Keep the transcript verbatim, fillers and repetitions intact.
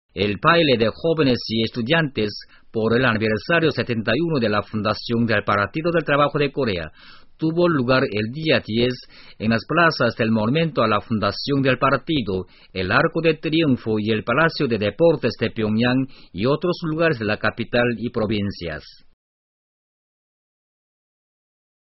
El baile de jóvenes y estudiantes por el aniversario setenta y uno de la fundación del Partido del Trabajo de Corea tuvo lugar el día diez en las plazas del monumento a la fundación del partido, el Arco de Triunfo y el Palacio de Deportes de Pyongyang y otros lugares de la capital y provincias.